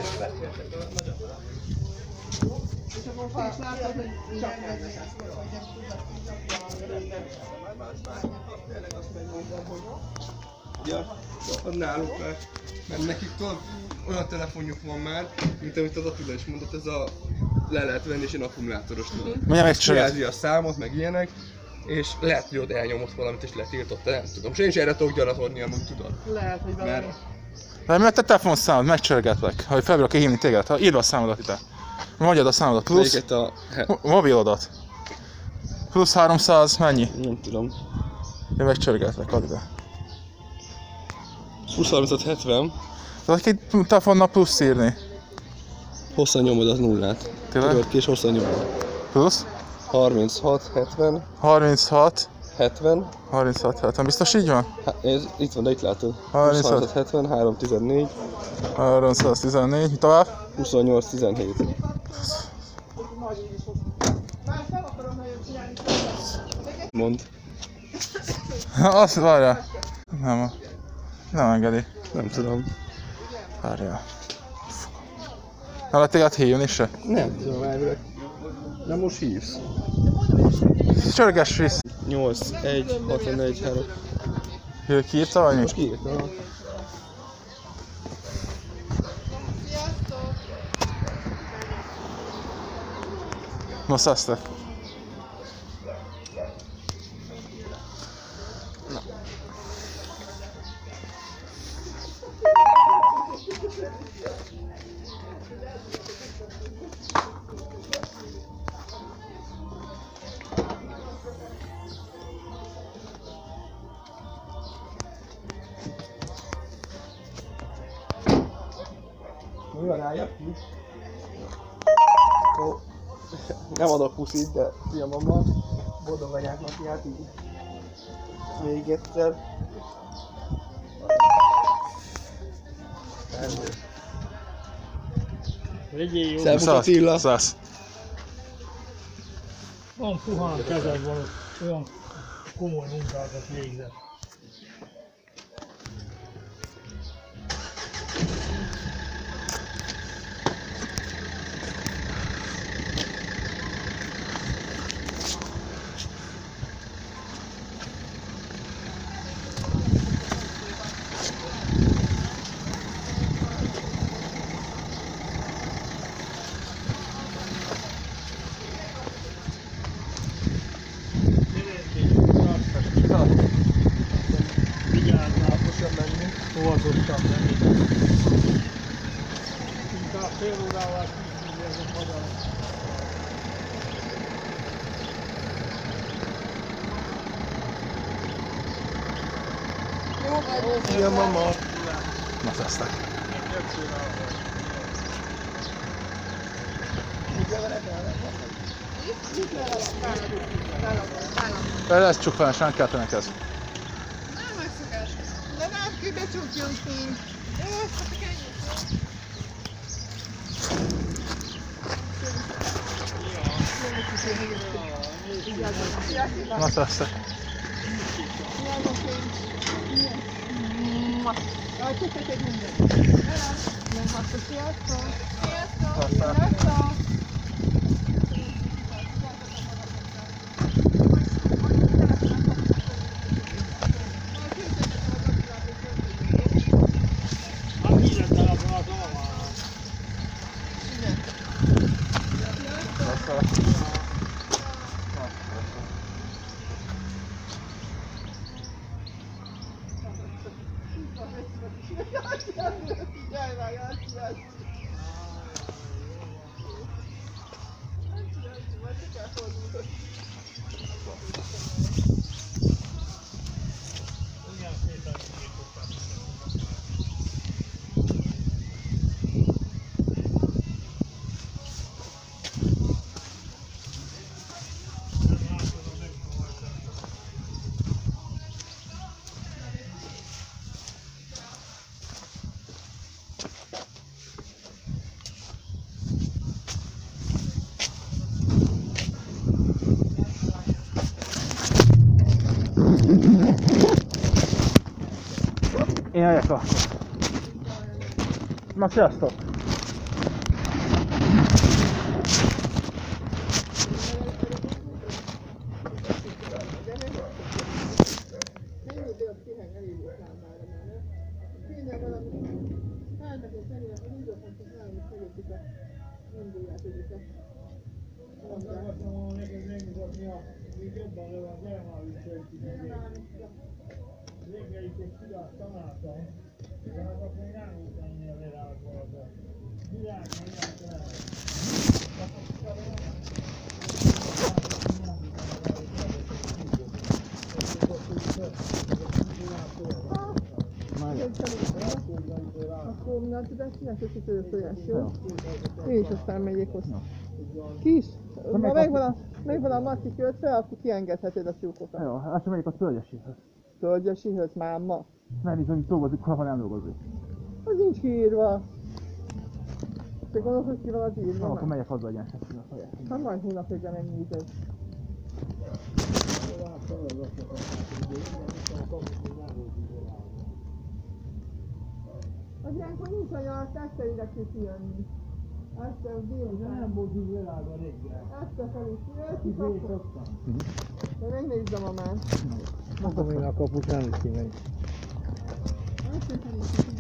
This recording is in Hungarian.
Ja, náluk mert nekik olyan telefonjuk van már, mint amit az Attila is mondott, ez a le lehet venni és ilyen akkumulátoros tudod. Jelzi a számot, meg ilyenek, és lehet, hogy ott elnyomott valamit és letiltotta, nem tudom. És én is erre tudok gyanakodni, amúgy tudod. Lehet, hogy valami. Mert te telefonszámod, megcsörgetlek, hogy fel akarok hívni téged, ha írd a számodat ide. Mondjad a számodat, plusz mobilodat. Plusz 300, mennyi? Nem tudom. Én megcsörgetlek, add ide. Plusz 370. Tehát egy telefonnal plusz írni. Hosszan nyomod az nullát. Tényleg? Tudod ki és hosszan nyomod. Plusz? 36, 70. 36. 70. 36, 70. Biztos így van? Ez itt van, de itt látod. 36. 70, 314. 314, mi tovább? 28, 17. Mondd. Azt várjál. Nem engedi. Nem tudom. Várjál. Nem lehet téged hívni se? Nem tudom, elvileg. De most hívsz. Csörgess vissza. 8, 1, 61, 3. Kiírta vagy mi? Most kiírtam. No, szesztek. Mi van, álljak ki? Ó, nem adok puszit, de szia mama. Boldog anyák napját így. Még egyszer. Legyél jó. Szervusz Attila. Szász. Van puhán kezed, van olyan komoly munkákat végzett. Óvatottan menni. Inkább fél órával kívülnézek haza. Szia mama. Na, szesztek. Ez csukványosan keltenek ez. Nem megszokás. De nem kell becsukjunk ki. Na, szesztek. Jaj, köszönjük mindent. Nem hagyta, sziasztok. Sziasztok. Sziasztok. Én jöjjek akkor. Na, sziasztok! Neked megmutatni a még jobban le van, reggelig egy tudás tanáltam, de hát akkor még nem volt annyira lerágva az a világ, Akkor mi a tudás csinálsz, hogy tudod tojás, jó? Én is aztán megyek hozzá. Kis, ha megvan a mati kötve, akkor kiengedheted a tyúkokat. Jó, azt megyek a tölgyesihez. Tölgyesihez máma. Nem hiszem, hogy dolgozik, ha nem dolgozik. Az nincs kiírva. Te gondolod, hogy ki van az írva? Akkor megyek haza, hogy Hát majd hónap végre megnézed. Az ilyenkor nincs anya, azt este kell kijönni. Este délután. nem volt úgy lerágva reggel. Este felé kijössz, akkor... De megnézd a mamát. Mondom én a kapus, nem is kimegy. Este felé